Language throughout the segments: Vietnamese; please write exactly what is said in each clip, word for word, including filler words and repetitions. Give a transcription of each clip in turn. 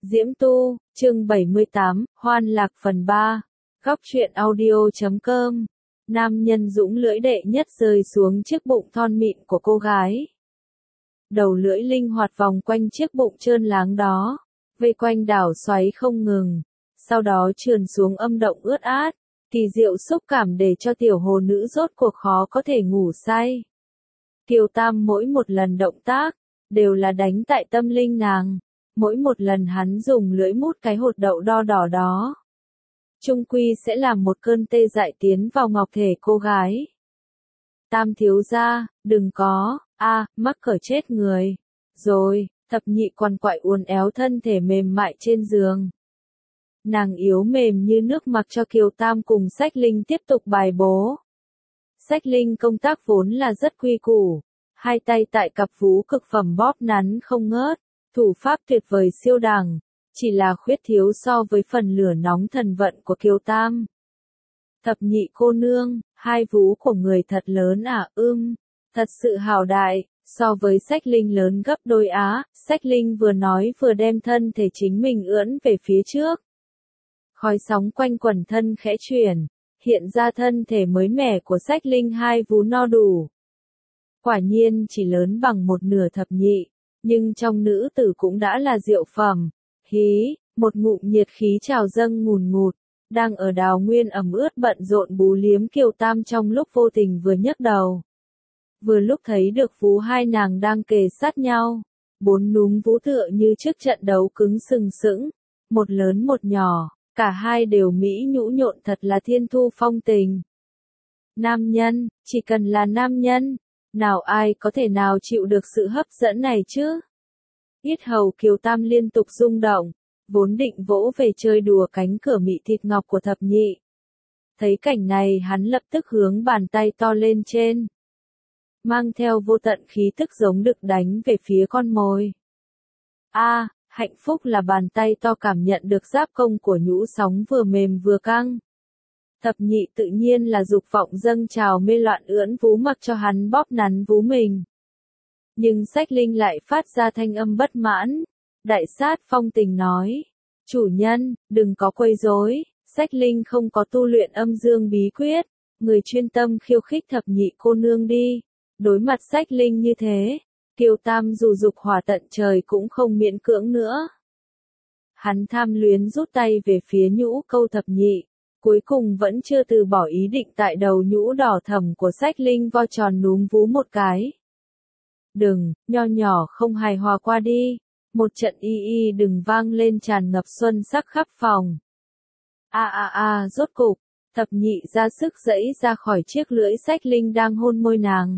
Diễm Tu, chương bảy mươi tám, Hoan Lạc phần ba. Góc truyện audio chấm com. Nam nhân dũng lưỡi đệ nhất rơi xuống chiếc bụng thon mịn của cô gái. Đầu lưỡi linh hoạt vòng quanh chiếc bụng trơn láng đó, vây quanh đảo xoáy không ngừng, sau đó trườn xuống âm động ướt át, kỳ diệu xúc cảm để cho tiểu hồ nữ rốt cuộc khó có thể ngủ say. Kiều Tam mỗi một lần động tác, đều là đánh tại tâm linh nàng, mỗi một lần hắn dùng lưỡi mút cái hột đậu đo đỏ đó, chung quy sẽ làm một cơn tê dại tiến vào ngọc thể cô gái. Tam thiếu gia, đừng có, a, mắc cỡ chết người. Rồi, thập nhị quằn quại uốn éo thân thể mềm mại trên giường. Nàng yếu mềm như nước mặc cho Kiều Tam cùng Sách Linh tiếp tục bài bố. Sách Linh công tác vốn là rất quy củ, hai tay tại cặp vú cực phẩm bóp nắn không ngớt, thủ pháp tuyệt vời siêu đẳng, chỉ là khuyết thiếu so với phần lửa nóng thần vận của Kiều Tam. Thập nhị cô nương, hai vú của người thật lớn à, ưm, thật sự hào đại, so với Sách Linh lớn gấp đôi á. Sách Linh vừa nói vừa đem thân thể chính mình ưỡn về phía trước. Khói sóng quanh quần thân khẽ chuyển, hiện ra thân thể mới mẻ của Sách Linh hai vú no đủ. Quả nhiên chỉ lớn bằng một nửa thập nhị, nhưng trong nữ tử cũng đã là diệu phẩm. Hí, một ngụm nhiệt khí trào dâng ngùn ngụt, đang ở đào nguyên ẩm ướt bận rộn bú liếm Kiều Tam trong lúc vô tình vừa nhấc đầu. Vừa lúc thấy được vú hai nàng đang kề sát nhau, bốn núm vú tựa như trước trận đấu cứng sừng sững, một lớn một nhỏ, cả hai đều mỹ nhũ nhộn thật là thiên thu phong tình. Nam nhân, chỉ cần là nam nhân, nào ai có thể nào chịu được sự hấp dẫn này chứ? Yết hầu Kiều Tam liên tục rung động, vốn định vỗ về chơi đùa cánh cửa mị thịt ngọc của thập nhị. Thấy cảnh này hắn lập tức hướng bàn tay to lên trên, mang theo vô tận khí tức giống đực đánh về phía con mồi. A, à, hạnh phúc là bàn tay to cảm nhận được giáp công của nhũ sóng vừa mềm vừa căng. Thập nhị tự nhiên là dục vọng dâng trào mê loạn ưỡn vú mặc cho hắn bóp nắn vú mình. Nhưng Sách Linh lại phát ra thanh âm bất mãn. Đại sát phong tình nói, chủ nhân, đừng có quấy rối. Sách Linh không có tu luyện âm dương bí quyết, người chuyên tâm khiêu khích thập nhị cô nương đi. Đối mặt Sách Linh như thế, Kiều Tam dù dục hỏa tận trời cũng không miễn cưỡng nữa. Hắn tham luyến rút tay về phía nhũ câu thập nhị, cuối cùng vẫn chưa từ bỏ ý định tại đầu nhũ đỏ thẫm của Sách Linh vo tròn núm vú một cái. Đừng, nho nhỏ không hài hòa qua đi. Một trận y y đừng vang lên tràn ngập xuân sắc khắp phòng. A a a, rốt cục, thập nhị ra sức giãy ra khỏi chiếc lưỡi Sách Linh đang hôn môi nàng.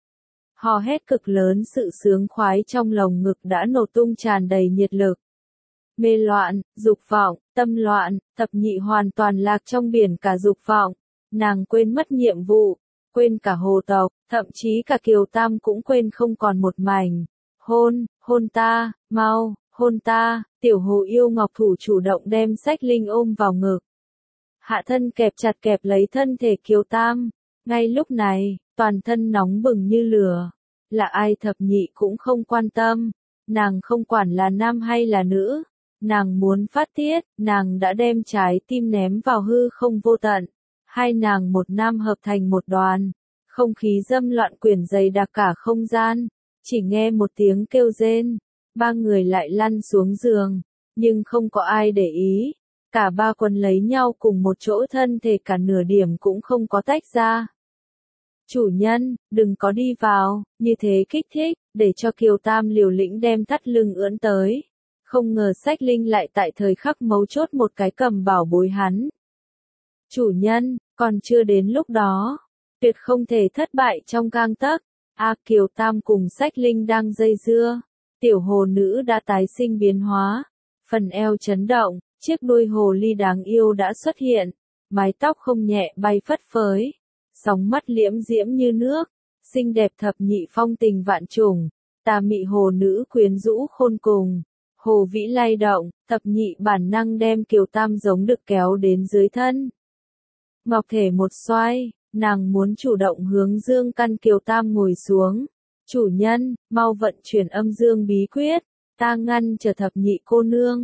Hò hét cực lớn, sự sướng khoái trong lồng ngực đã nổ tung tràn đầy nhiệt lực. Mê loạn, dục vọng, tâm loạn, thập nhị hoàn toàn lạc trong biển cả dục vọng. Nàng quên mất nhiệm vụ, quên cả hồ tộc, thậm chí cả Kiều Tam cũng quên không còn một mảnh. Hôn, hôn ta, mau, hôn ta, tiểu hồ yêu ngọc thủ chủ động đem Sách Linh ôm vào ngực. Hạ thân kẹp chặt kẹp lấy thân thể Kiều Tam, ngay lúc này, toàn thân nóng bừng như lửa. Là ai thập nhị cũng không quan tâm, nàng không quản là nam hay là nữ, nàng muốn phát tiết, nàng đã đem trái tim ném vào hư không vô tận. Hai nàng một nam hợp thành một đoàn, không khí dâm loạn quyển dày đặc cả không gian. Chỉ nghe một tiếng kêu rên, ba người lại lăn xuống giường, nhưng không có ai để ý, cả ba quần lấy nhau cùng một chỗ, thân thể cả nửa điểm cũng không có tách ra. Chủ nhân, đừng có đi vào, như thế kích thích, để cho Kiều Tam liều lĩnh đem thắt lưng ưỡn tới. Không ngờ Sách Linh lại tại thời khắc mấu chốt một cái cầm bảo bối hắn. Chủ nhân, còn chưa đến lúc đó, tuyệt không thể thất bại trong gang tấc. A Kiều Tam cùng Sách Linh đang dây dưa, tiểu hồ nữ đã tái sinh biến hóa, phần eo chấn động, chiếc đuôi hồ ly đáng yêu đã xuất hiện, mái tóc không nhẹ bay phất phới, sóng mắt liễm diễm như nước, xinh đẹp thập nhị phong tình vạn trùng, tà mị hồ nữ quyến rũ khôn cùng, hồ vĩ lay động, thập nhị bản năng đem Kiều Tam giống được kéo đến dưới thân. Ngọc thể một xoay. Nàng muốn chủ động hướng dương căn Kiều Tam ngồi xuống. Chủ nhân, mau vận chuyển âm dương bí quyết, ta ngăn chờ thập nhị cô nương.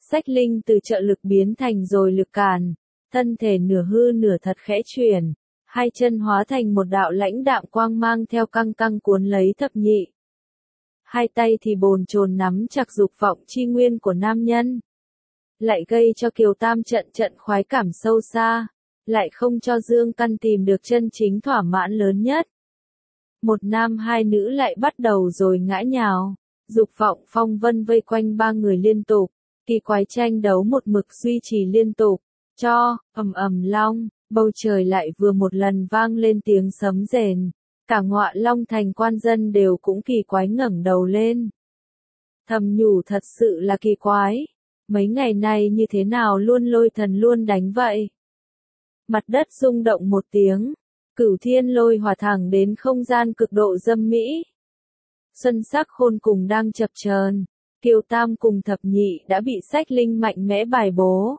Sách linh từ trợ lực biến thành rồi lực càn, thân thể nửa hư nửa thật khẽ chuyển, hai chân hóa thành một đạo lãnh đạm quang mang theo căng căng cuốn lấy thập nhị. Hai tay thì bồn chồn nắm chặt dục vọng chi nguyên của nam nhân. Lại gây cho Kiều Tam trận trận khoái cảm sâu xa, lại không cho Dương Căn tìm được chân chính thỏa mãn lớn nhất. Một nam hai nữ lại bắt đầu rồi ngã nhào, dục vọng phong vân vây quanh ba người liên tục, kỳ quái tranh đấu một mực duy trì liên tục, cho, ầm ầm long, bầu trời lại vừa một lần vang lên tiếng sấm rền, cả Ngọa Long thành quan dân đều cũng kỳ quái ngẩng đầu lên. Thầm nhủ thật sự là kỳ quái, mấy ngày nay như thế nào luôn lôi thần luôn đánh vậy. Mặt đất rung động một tiếng, Cửu Thiên lôi hỏa thẳng đến không gian cực độ dâm mỹ. Xuân sắc khôn cùng đang chập chờn, Kiều Tam cùng thập nhị đã bị sách linh mạnh mẽ bài bố.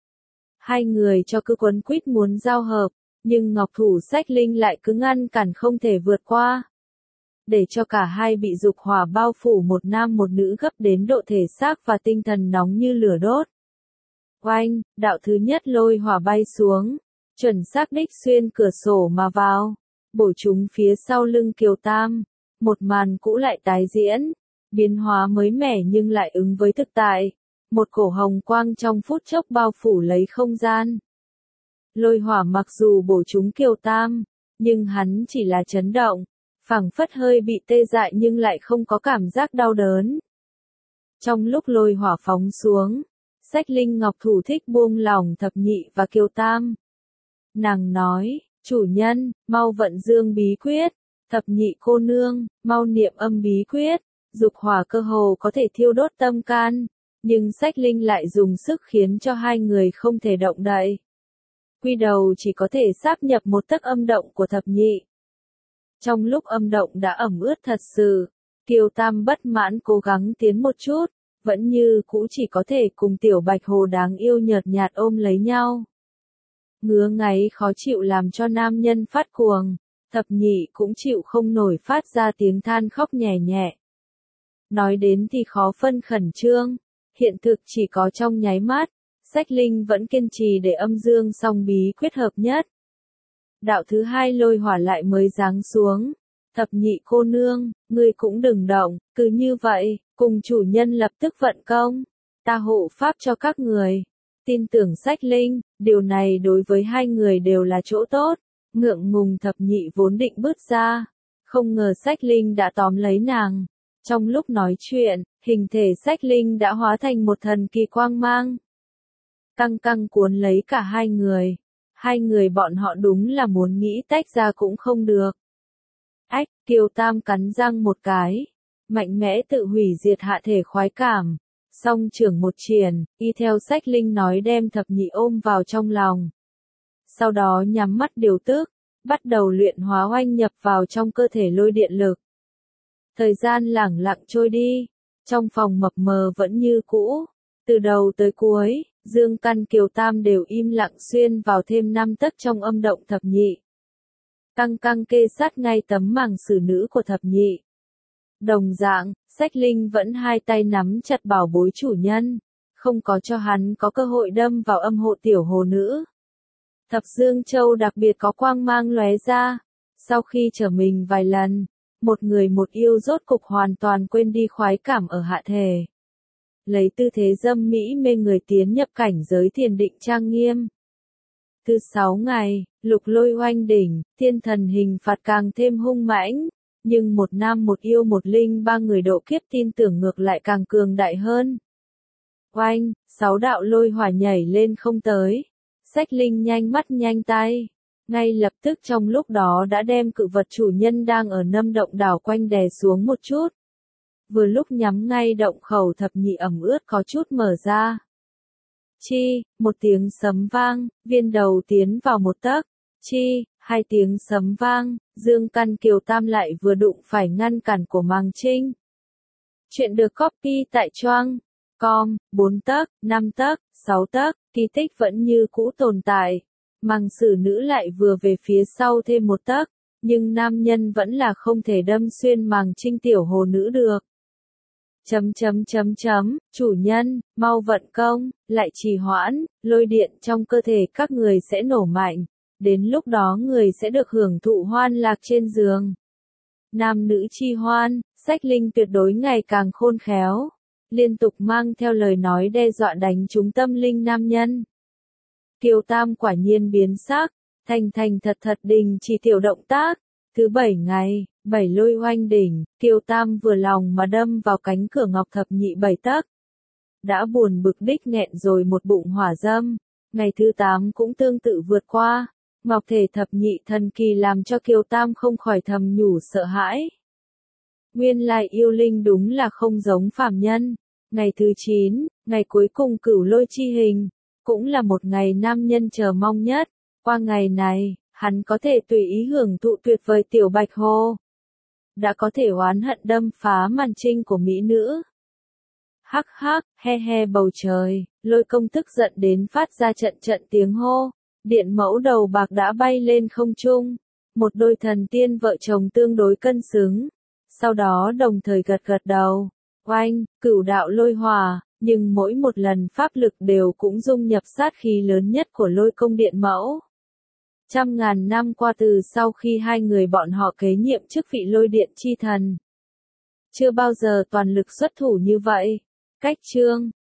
Hai người cho cứ quấn quýt muốn giao hợp, nhưng ngọc thủ sách linh lại cứ ngăn cản không thể vượt qua. Để cho cả hai bị dục hỏa bao phủ một nam một nữ gấp đến độ thể xác và tinh thần nóng như lửa đốt. Oanh, đạo thứ nhất lôi hỏa bay xuống, chuẩn xác đích xuyên cửa sổ mà vào, bổ chúng phía sau lưng Kiều Tam. Một màn cũ lại tái diễn, biến hóa mới mẻ nhưng lại ứng với thực tại. Một cổ hồng quang trong phút chốc bao phủ lấy không gian. Lôi hỏa mặc dù bổ chúng Kiều Tam, nhưng hắn chỉ là chấn động, phảng phất hơi bị tê dại nhưng lại không có cảm giác đau đớn. Trong lúc lôi hỏa phóng xuống, sách linh ngọc thủ thích buông lỏng thập nhị và Kiều Tam. Nàng nói, chủ nhân, mau vận dương bí quyết, thập nhị cô nương, mau niệm âm bí quyết, dục hỏa cơ hồ có thể thiêu đốt tâm can, nhưng sách linh lại dùng sức khiến cho hai người không thể động đậy. Quy đầu chỉ có thể sáp nhập một tấc âm động của thập nhị. Trong lúc âm động đã ẩm ướt thật sự, Kiều Tam bất mãn cố gắng tiến một chút, vẫn như cũ chỉ có thể cùng tiểu bạch hồ đáng yêu nhợt nhạt ôm lấy nhau. Ngứa ngáy khó chịu làm cho nam nhân phát cuồng, thập nhị cũng chịu không nổi phát ra tiếng than khóc nhẹ nhẹ. Nói đến thì khó phân khẩn trương, hiện thực chỉ có trong nháy mắt, sách linh vẫn kiên trì để âm dương song bí quyết hợp nhất. Đạo thứ hai lôi hỏa lại mới giáng xuống, thập nhị cô nương, ngươi cũng đừng động, cứ như vậy, cùng chủ nhân lập tức vận công, ta hộ pháp cho các người. Tin tưởng sách linh, điều này đối với hai người đều là chỗ tốt, ngượng ngùng thập nhị vốn định bước ra, không ngờ sách linh đã tóm lấy nàng. Trong lúc nói chuyện, hình thể sách linh đã hóa thành một thần kỳ quang mang. Căng căng cuốn lấy cả hai người. Hai người bọn họ đúng là muốn nghĩ tách ra cũng không được. Ách, Kiều Tam cắn răng một cái. Mạnh mẽ tự hủy diệt hạ thể khoái cảm. Song trưởng một triển, y theo sách linh nói đem thập nhị ôm vào trong lòng. Sau đó nhắm mắt điều tức, bắt đầu luyện hóa oanh nhập vào trong cơ thể lôi điện lực. Thời gian lẳng lặng trôi đi, trong phòng mập mờ vẫn như cũ, từ đầu tới cuối, Dương Căn Kiều Tam đều im lặng xuyên vào thêm năm tấc trong âm động thập nhị. Căng căng kê sát ngay tấm màng xử nữ của thập nhị. Đồng dạng, sách linh vẫn hai tay nắm chặt bảo bối chủ nhân, không có cho hắn có cơ hội đâm vào âm hộ tiểu hồ nữ. Thập Dương Châu đặc biệt có quang mang lóe ra, sau khi trở mình vài lần, một người một yêu rốt cục hoàn toàn quên đi khoái cảm ở hạ thể. Lấy tư thế dâm mỹ mê người tiến nhập cảnh giới thiền định trang nghiêm. Thứ sáu ngày, lục lôi oanh đỉnh, thiên thần hình phạt càng thêm hung mãnh, nhưng một nam một yêu một linh ba người độ kiếp tin tưởng ngược lại càng cường đại hơn. Oanh, sáu đạo lôi hỏa nhảy lên không tới, sách linh nhanh mắt nhanh tay. Ngay lập tức trong lúc đó đã đem cự vật chủ nhân đang ở nâm động đảo quanh đè xuống một chút. Vừa lúc nhắm ngay động khẩu thập nhị ẩm ướt có chút mở ra. Chi, một tiếng sấm vang, viên đầu tiến vào một tấc. Chi, hai tiếng sấm vang, Dương Căn Kiều Tam lại vừa đụng phải ngăn cản của Màng Trinh. Chuyện được copy tại choang com, bốn tấc, năm tấc, sáu tấc, kỳ tích vẫn như cũ tồn tại. Màng sử nữ lại vừa về phía sau thêm một tấc, nhưng nam nhân vẫn là không thể đâm xuyên Màng Trinh tiểu hồ nữ được. Chấm chấm chấm chấm, chủ nhân, mau vận công, lại trì hoãn, lôi điện trong cơ thể các người sẽ nổ mạnh, đến lúc đó người sẽ được hưởng thụ hoan lạc trên giường. Nam nữ chi hoan, Sách Linh tuyệt đối ngày càng khôn khéo, liên tục mang theo lời nói đe dọa đánh trúng tâm linh nam nhân. Kiều Tam quả nhiên biến sắc, thành thành thật thật đình chỉ tiểu động tác. Thứ bảy ngày, bảy lôi oanh đỉnh, Kiều Tam vừa lòng mà đâm vào cánh cửa ngọc thập nhị bảy tấc. Đã buồn bực đích nghẹn rồi một bụng hỏa dâm. Ngày thứ tám cũng tương tự vượt qua. Ngọc thể thập nhị thần kỳ làm cho Kiều Tam không khỏi thầm nhủ sợ hãi. Nguyên lai yêu linh đúng là không giống phàm nhân. Ngày thứ chín, ngày cuối cùng cửu lôi chi hình, cũng là một ngày nam nhân chờ mong nhất. Qua ngày này, hắn có thể tùy ý hưởng thụ tuyệt vời tiểu bạch hồ. Đã có thể oán hận đâm phá màn trinh của mỹ nữ. Hắc hắc, he he bầu trời, Lôi Công tức giận đến phát ra trận trận tiếng hô. Điện mẫu đầu bạc đã bay lên không trung. Một đôi thần tiên vợ chồng tương đối cân xứng. Sau đó đồng thời gật gật đầu. Oanh, cửu đạo lôi hòa, nhưng mỗi một lần pháp lực đều cũng dung nhập sát khí lớn nhất của Lôi Công điện mẫu. Trăm ngàn năm qua từ sau khi hai người bọn họ kế nhiệm chức vị lôi điện chi thần. Chưa bao giờ toàn lực xuất thủ như vậy. Cách chương